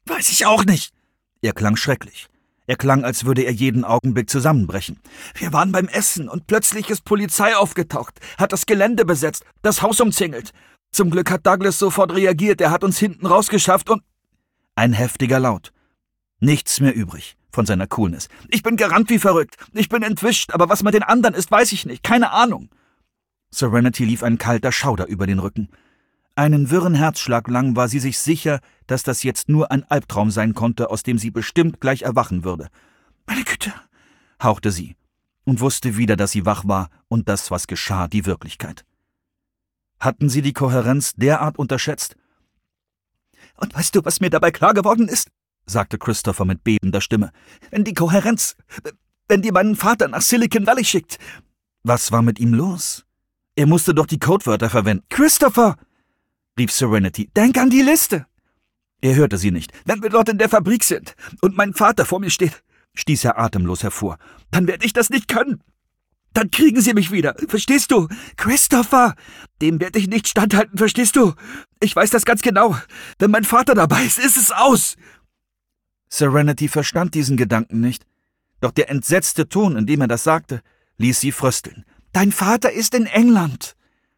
Weiß ich auch nicht. Er klang schrecklich. Er klang, als würde er jeden Augenblick zusammenbrechen. Wir waren beim Essen und plötzlich ist Polizei aufgetaucht, hat das Gelände besetzt, das Haus umzingelt. Zum Glück hat Douglas sofort reagiert, er hat uns hinten rausgeschafft und... Ein heftiger Laut. Nichts mehr übrig von seiner Coolness. Ich bin gerannt wie verrückt. Ich bin entwischt, aber was mit den anderen ist, weiß ich nicht. Keine Ahnung. Serenity lief ein kalter Schauder über den Rücken. Einen wirren Herzschlag lang war sie sich sicher, dass das jetzt nur ein Albtraum sein konnte, aus dem sie bestimmt gleich erwachen würde. »Meine Güte«, hauchte sie und wusste wieder, dass sie wach war und das, was geschah, die Wirklichkeit. Hatten sie die Kohärenz derart unterschätzt? »Und weißt du, was mir dabei klar geworden ist?«, sagte Christopher mit bebender Stimme. »Wenn die meinen Vater nach Silicon Valley schickt.« Was war mit ihm los? Er musste doch die Codewörter verwenden. »Christopher«, rief Serenity, »denk an die Liste!« Er hörte sie nicht. »Wenn wir dort in der Fabrik sind und mein Vater vor mir steht«, stieß er atemlos hervor, »dann werde ich das nicht können. Dann kriegen sie mich wieder, verstehst du? Christopher, dem werde ich nicht standhalten, verstehst du? Ich weiß das ganz genau. Wenn mein Vater dabei ist es aus!« Serenity verstand diesen Gedanken nicht, doch der entsetzte Ton, in dem er das sagte, ließ sie frösteln. »Dein Vater ist in England!«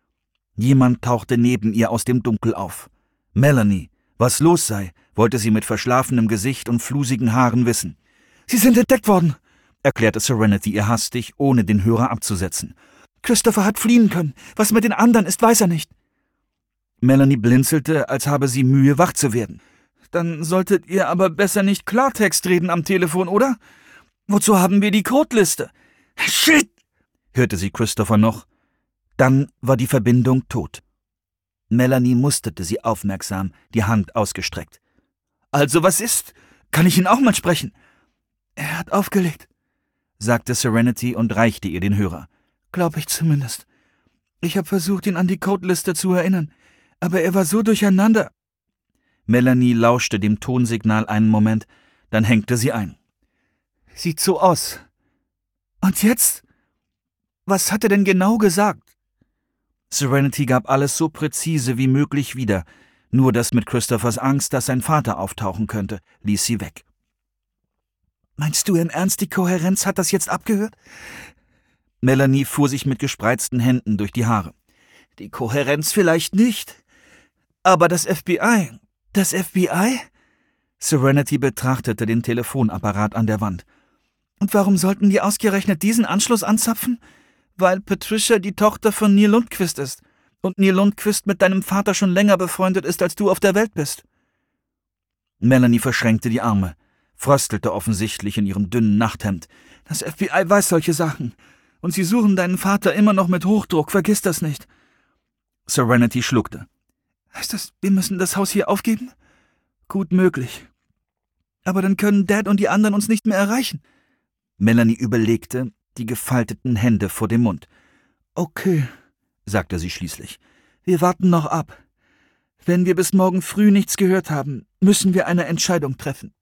Jemand tauchte neben ihr aus dem Dunkel auf. Melanie. Was los sei, wollte sie mit verschlafenem Gesicht und flusigen Haaren wissen. »Sie sind entdeckt worden«, erklärte Serenity ihr hastig, ohne den Hörer abzusetzen. »Christopher hat fliehen können. Was mit den anderen ist, weiß er nicht.« Melanie blinzelte, als habe sie Mühe, wach zu werden. »Dann solltet ihr aber besser nicht Klartext reden am Telefon, oder? Wozu haben wir die Codeliste?« »Shit«, hörte sie Christopher noch. Dann war die Verbindung tot. Melanie musterte sie aufmerksam, die Hand ausgestreckt. »Also was ist? Kann ich ihn auch mal sprechen?« »Er hat aufgelegt«, sagte Serenity und reichte ihr den Hörer. »Glaub ich zumindest. Ich habe versucht, ihn an die Codeliste zu erinnern, aber er war so durcheinander.« Melanie lauschte dem Tonsignal einen Moment, dann hängte sie ein. »Sieht so aus. Und jetzt? Was hat er denn genau gesagt?« Serenity gab alles so präzise wie möglich wieder, nur das mit Christophers Angst, dass sein Vater auftauchen könnte, ließ sie weg. »Meinst du im Ernst, die Kohärenz hat das jetzt abgehört?« Melanie fuhr sich mit gespreizten Händen durch die Haare. »Die Kohärenz vielleicht nicht, aber das FBI.« »Das FBI?« Serenity betrachtete den Telefonapparat an der Wand. »Und warum sollten die ausgerechnet diesen Anschluss anzapfen?« »Weil Patricia die Tochter von Neil Lundquist ist und Neil Lundquist mit deinem Vater schon länger befreundet ist, als du auf der Welt bist.« Melanie verschränkte die Arme, fröstelte offensichtlich in ihrem dünnen Nachthemd. »Das FBI weiß solche Sachen. Und sie suchen deinen Vater immer noch mit Hochdruck, vergiss das nicht.« Serenity schluckte. »Heißt das, wir müssen das Haus hier aufgeben?« »Gut möglich. Aber dann können Dad und die anderen uns nicht mehr erreichen.« Melanie überlegte, die gefalteten Hände vor dem Mund. »Okay«, sagte sie schließlich, »wir warten noch ab. Wenn wir bis morgen früh nichts gehört haben, müssen wir eine Entscheidung treffen.«